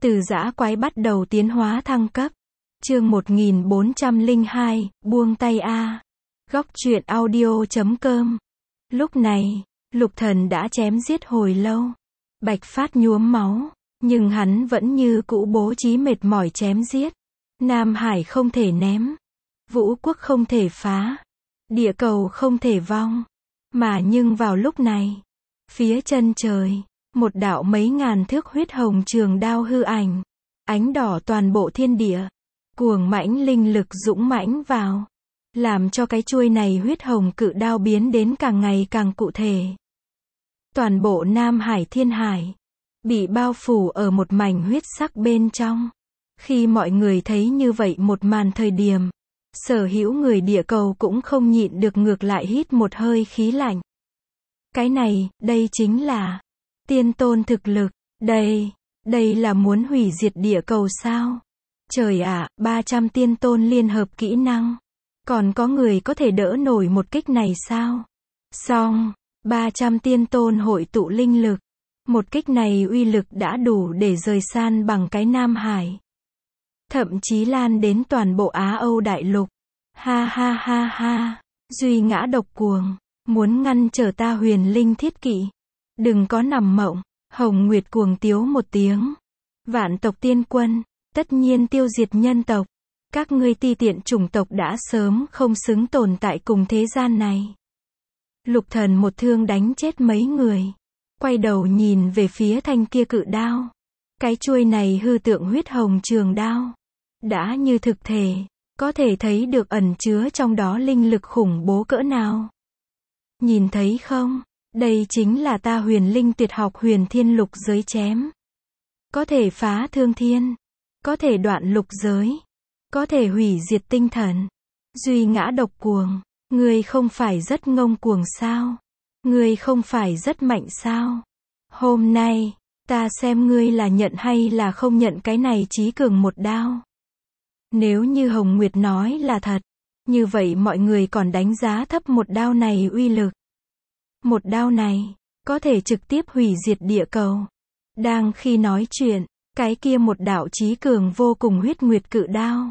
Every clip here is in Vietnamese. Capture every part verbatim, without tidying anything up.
Từ dã quái bắt đầu tiến hóa thăng cấp. Chương một nghìn bốn trăm lẻ hai, buông tay a. Góc truyện audio chấm com. Lúc này, Lục Thần đã chém giết hồi lâu. Bạch Phát nhuốm máu, nhưng hắn vẫn như cũ bố trí mệt mỏi chém giết. Nam Hải không thể ném, Vũ Quốc không thể phá, địa cầu không thể vong. Mà nhưng vào lúc này, phía chân trời, một đạo mấy ngàn thước huyết hồng trường đao hư ảnh, ánh đỏ toàn bộ thiên địa, cuồng mãnh linh lực dũng mãnh vào, làm cho cái chuôi này huyết hồng cự đao biến đến càng ngày càng cụ thể. Toàn bộ Nam Hải Thiên Hải bị bao phủ ở một mảnh huyết sắc bên trong. Khi mọi người thấy như vậy một màn thời điểm, sở hữu người địa cầu cũng không nhịn được ngược lại hít một hơi khí lạnh. Cái này, đây chính là tiên tôn thực lực, đây, đây là muốn hủy diệt địa cầu sao? Trời ạ, ba trăm tiên tôn liên hợp kỹ năng, còn có người có thể đỡ nổi một kích này sao? Xong, ba trăm tiên tôn hội tụ linh lực, một kích này uy lực đã đủ để rời san bằng cái Nam Hải. Thậm chí lan đến toàn bộ Á Âu đại lục. Ha ha ha ha, duy ngã độc cuồng, muốn ngăn trở ta huyền linh thiết kỵ. Đừng có nằm mộng. Hồng Nguyệt cuồng tiếu một tiếng. Vạn tộc tiên quân, tất nhiên tiêu diệt nhân tộc. Các ngươi ti tiện chủng tộc đã sớm không xứng tồn tại cùng thế gian này. Lục Thần một thương đánh chết mấy người. Quay đầu nhìn về phía thanh kia cự đao. Cái chuôi này hư tượng huyết hồng trường đao. Đã như thực thể, có thể thấy được ẩn chứa trong đó linh lực khủng bố cỡ nào. Nhìn thấy không? Đây chính là ta huyền linh tuyệt học huyền thiên lục giới chém. Có thể phá thương thiên, có thể đoạn lục giới, có thể hủy diệt tinh thần. Duy ngã độc cuồng, ngươi không phải rất ngông cuồng sao? Ngươi không phải rất mạnh sao? Hôm nay, ta xem ngươi là nhận hay là không nhận cái này chí cường một đao. Nếu như Hồng Nguyệt nói là thật, như vậy mọi người còn đánh giá thấp một đao này uy lực. Một đao này, có thể trực tiếp hủy diệt địa cầu. Đang khi nói chuyện, cái kia một đạo chí cường vô cùng huyết nguyệt cự đao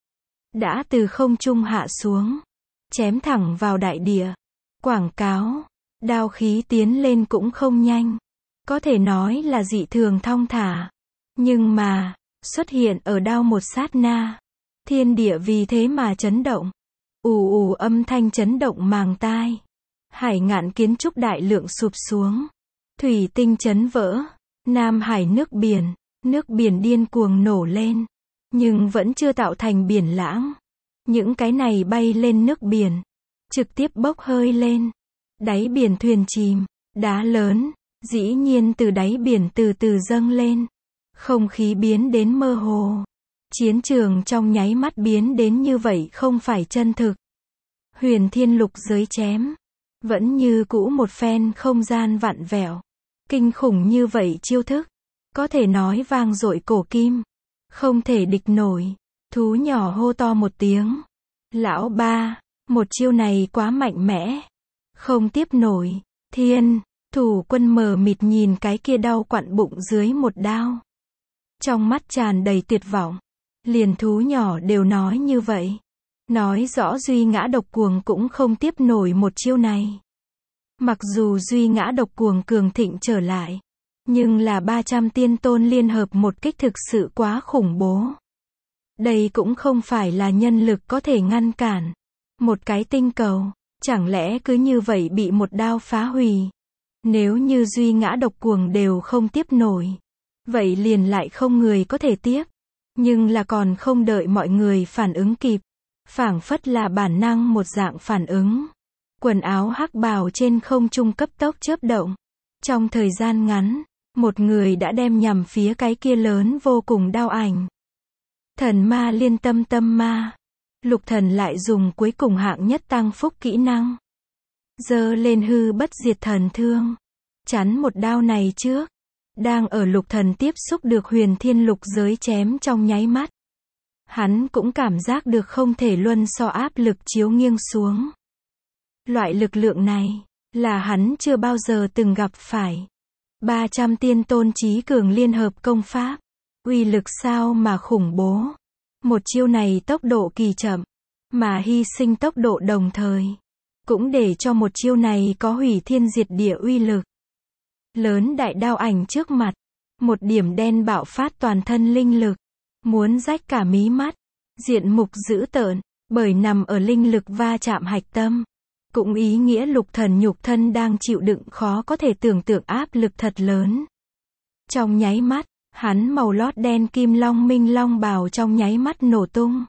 đã từ không trung hạ xuống, chém thẳng vào đại địa. Quảng cáo, đao khí tiến lên cũng không nhanh, có thể nói là dị thường thong thả. Nhưng mà, xuất hiện ở đao một sát na, thiên địa vì thế mà chấn động. Ù ù âm thanh chấn động màng tai. Hải ngạn kiến trúc đại lượng sụp xuống. Thủy tinh chấn vỡ. Nam Hải nước biển, nước biển điên cuồng nổ lên. Nhưng vẫn chưa tạo thành biển lãng. Những cái này bay lên nước biển, trực tiếp bốc hơi lên. Đáy biển thuyền chìm, đá lớn, dĩ nhiên từ đáy biển từ từ dâng lên. Không khí biến đến mơ hồ. Chiến trường trong nháy mắt biến đến như vậy không phải chân thực. Huyền thiên lục giới chém. Vẫn như cũ một phen không gian vặn vẹo. Kinh khủng như vậy chiêu thức. Có thể nói vang dội cổ kim. Không thể địch nổi. Thú nhỏ hô to một tiếng. Lão ba, một chiêu này quá mạnh mẽ. Không tiếp nổi. Thiên, thủ quân mờ mịt nhìn cái kia đau quặn bụng dưới một đao. Trong mắt tràn đầy tuyệt vọng. Liền thú nhỏ đều nói như vậy. Nói rõ duy ngã độc cuồng cũng không tiếp nổi một chiêu này. Mặc dù duy ngã độc cuồng cường thịnh trở lại, nhưng là ba trăm tiên tôn liên hợp một kích thực sự quá khủng bố. Đây cũng không phải là nhân lực có thể ngăn cản. Một cái tinh cầu, chẳng lẽ cứ như vậy bị một đao phá hủy? Nếu như duy ngã độc cuồng đều không tiếp nổi, vậy liền lại không người có thể tiếp. Nhưng là còn không đợi mọi người phản ứng kịp. Phảng phất là bản năng một dạng phản ứng. Quần áo hắc bào trên không trung cấp tốc chớp động. Trong thời gian ngắn, một người đã đem nhằm phía cái kia lớn vô cùng đao ảnh. Thần ma liên tâm tâm ma. Lục Thần lại dùng cuối cùng hạng nhất tăng phúc kỹ năng. Giơ lên hư bất diệt thần thương. Chắn một đao này trước. Đang ở Lục Thần tiếp xúc được huyền thiên lục giới chém trong nháy mắt. Hắn cũng cảm giác được không thể luân so áp lực chiếu nghiêng xuống. Loại lực lượng này, là hắn chưa bao giờ từng gặp phải. ba trăm tiên tôn chí cường liên hợp công pháp. Uy lực sao mà khủng bố. Một chiêu này tốc độ kỳ chậm, mà hy sinh tốc độ đồng thời. Cũng để cho một chiêu này có hủy thiên diệt địa uy lực. Lớn đại đao ảnh trước mặt. Một điểm đen bạo phát toàn thân linh lực. Muốn rách cả mí mắt. Diện mục dữ tợn, bởi nằm ở linh lực va chạm hạch tâm. Cũng ý nghĩa Lục Thần nhục thân đang chịu đựng khó có thể tưởng tượng áp lực thật lớn. Trong nháy mắt, hắn màu lót đen kim long minh long bào trong nháy mắt nổ tung.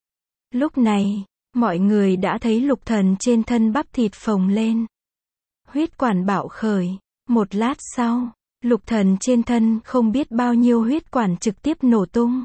Lúc này, mọi người đã thấy Lục Thần trên thân bắp thịt phồng lên. Huyết quản bạo khởi. Một lát sau, Lục Thần trên thân không biết bao nhiêu huyết quản trực tiếp nổ tung.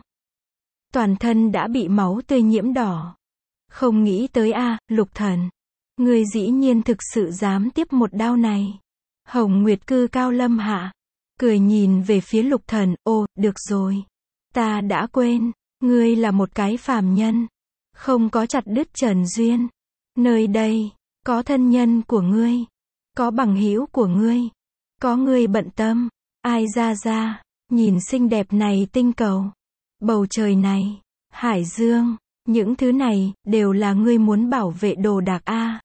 Toàn thân đã bị máu tươi nhiễm đỏ. Không nghĩ tới a, à, Lục Thần. Ngươi dĩ nhiên thực sự dám tiếp một đao này. Hồng Nguyệt cư cao lâm hạ. Cười nhìn về phía Lục Thần, ô, được rồi. Ta đã quên, ngươi là một cái phàm nhân. Không có chặt đứt trần duyên. Nơi đây, có thân nhân của ngươi. Có bằng hữu của ngươi. Có ngươi bận tâm. Ai ra ra, nhìn xinh đẹp này tinh cầu. Bầu trời này, hải dương, những thứ này, đều là ngươi muốn bảo vệ đồ đạc a. À.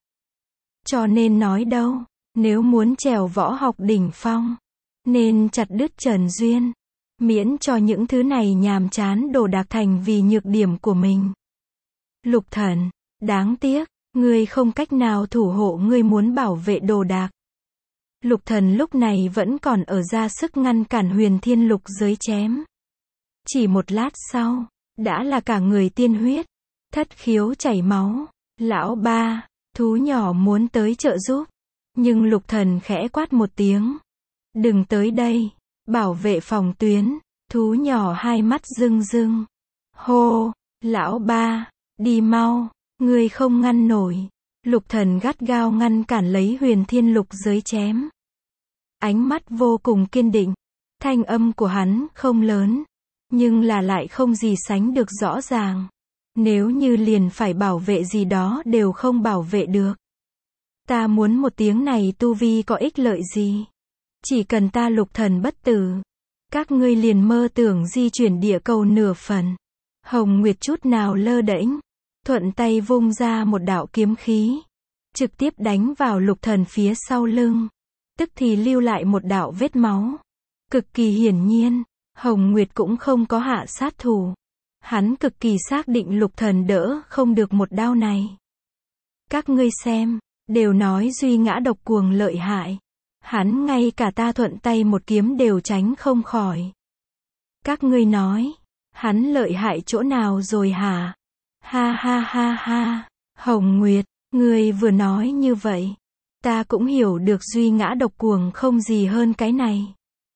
Cho nên nói đâu, nếu muốn trèo võ học đỉnh phong, nên chặt đứt trần duyên, miễn cho những thứ này nhàm chán đồ đạc thành vì nhược điểm của mình. Lục Thần, đáng tiếc, ngươi không cách nào thủ hộ ngươi muốn bảo vệ đồ đạc. Lục Thần lúc này vẫn còn ở ra sức ngăn cản Huyền Thiên Lục giới chém. Chỉ một lát sau, đã là cả người tiên huyết, thất khiếu chảy máu. Lão ba, thú nhỏ muốn tới trợ giúp. Nhưng Lục Thần khẽ quát một tiếng. Đừng tới đây, bảo vệ phòng tuyến. Thú nhỏ hai mắt rưng rưng. Hô, lão ba, đi mau, ngươi không ngăn nổi. Lục Thần gắt gao ngăn cản lấy Huyền Thiên Lục giới chém. Ánh mắt vô cùng kiên định. Thanh âm của hắn không lớn, nhưng là lại không gì sánh được rõ ràng. Nếu như liền phải bảo vệ gì đó đều không bảo vệ được. Ta muốn một tiếng này tu vi có ích lợi gì? Chỉ cần ta Lục Thần bất tử, các ngươi liền mơ tưởng di chuyển địa cầu nửa phần. Hồng Nguyệt chút nào lơ đễnh, thuận tay vung ra một đạo kiếm khí, trực tiếp đánh vào Lục Thần phía sau lưng, tức thì lưu lại một đạo vết máu. Cực kỳ hiển nhiên, Hồng Nguyệt cũng không có hạ sát thủ. Hắn cực kỳ xác định Lục Thần đỡ không được một đao này. Các ngươi xem, đều nói Duy Ngã độc cuồng lợi hại. Hắn ngay cả ta thuận tay một kiếm đều tránh không khỏi. Các ngươi nói, hắn lợi hại chỗ nào rồi hả? Ha ha ha ha, Hồng Nguyệt, ngươi vừa nói như vậy, ta cũng hiểu được Duy Ngã độc cuồng không gì hơn cái này.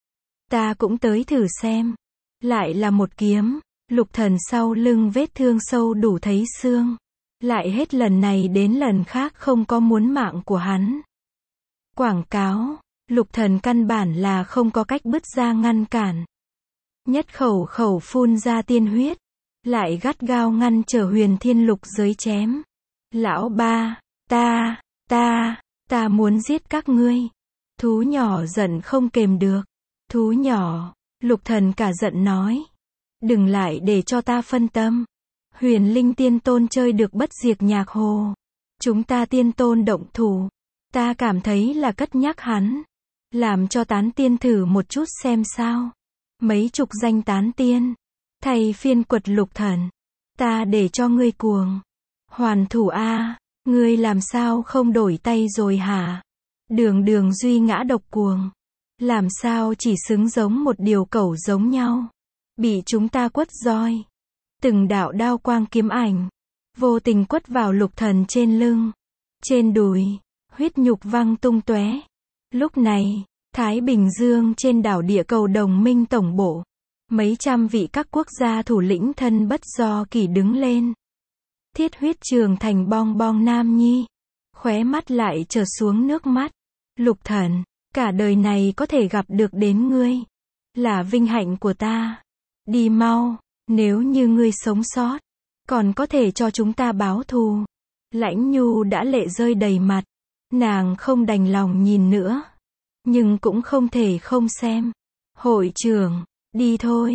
Ta cũng tới thử xem. Lại là một kiếm. Lục Thần sau lưng vết thương sâu đủ thấy xương. Lại hết lần này đến lần khác không có muốn mạng của hắn. Quảng cáo, Lục Thần căn bản là không có cách bứt ra ngăn cản. Nhất khẩu khẩu phun ra tiên huyết, lại gắt gao ngăn trở Huyền Thiên Lục giới chém. Lão ba, ta, ta, ta muốn giết các ngươi. Thú nhỏ giận không kềm được. Thú nhỏ, Lục Thần cả giận nói. Đừng lại để cho ta phân tâm. Huyền Linh Tiên Tôn chơi được bất diệt nhạc hồ. Chúng ta Tiên Tôn động thủ. Ta cảm thấy là cất nhắc hắn. Làm cho tán tiên thử một chút xem sao. Mấy chục danh tán tiên. Thay phiên quật Lục Thần. Ta để cho ngươi cuồng. Hoàn thủ a, ngươi làm sao không đổi tay rồi hả? Đường đường Duy Ngã độc cuồng. Làm sao chỉ xứng giống một điều cẩu giống nhau. Bị chúng ta quất roi. Từng đạo đao quang kiếm ảnh. Vô tình quất vào Lục Thần trên lưng. Trên đùi. Huyết nhục văng tung tóe. Lúc này, Thái Bình Dương trên đảo địa cầu đồng minh tổng bộ. Mấy trăm vị các quốc gia thủ lĩnh thân bất do kỷ đứng lên. Thiết huyết trường thành bong bong nam nhi. Khóe mắt lại trở xuống nước mắt. Lục Thần, cả đời này có thể gặp được đến ngươi. Là vinh hạnh của ta. Đi mau, nếu như ngươi sống sót. Còn có thể cho chúng ta báo thù. Lãnh Nhu đã lệ rơi đầy mặt. Nàng không đành lòng nhìn nữa. Nhưng cũng không thể không xem. Hội trưởng, đi thôi.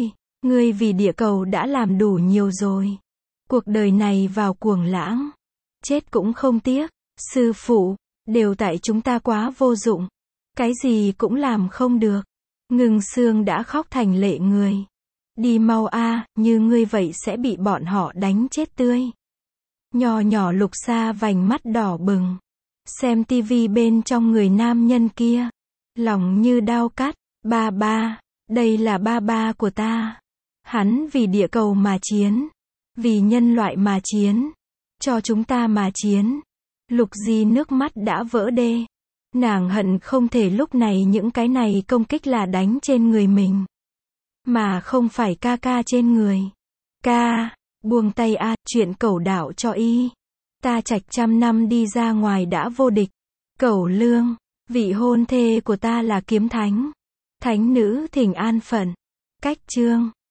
Ngươi vì địa cầu đã làm đủ nhiều rồi. Cuộc đời này vào cuồng lãng. Chết cũng không tiếc. Sư phụ, đều tại chúng ta quá vô dụng. Cái gì cũng làm không được. Ngưng Sương đã khóc thành lệ người. Đi mau a, như ngươi vậy sẽ bị bọn họ đánh chết tươi. Nhỏ nhỏ Lục Sa vành mắt đỏ bừng. Xem tivi bên trong người nam nhân kia. Lòng như đao cắt. Ba ba, đây là ba ba của ta. Hắn vì địa cầu mà chiến. Vì nhân loại mà chiến. Cho chúng ta mà chiến. Lục Di nước mắt đã vỡ đê. Nàng hận không thể lúc này những cái này công kích là đánh trên người mình. Mà không phải ca ca trên người. Ca, buông tay a, chuyện cẩu đạo cho y. Ta Trạch trăm năm đi ra ngoài đã vô địch. Cẩu Lương, vị hôn thê của ta là kiếm thánh. Thánh nữ thỉnh an phận. Cách chương.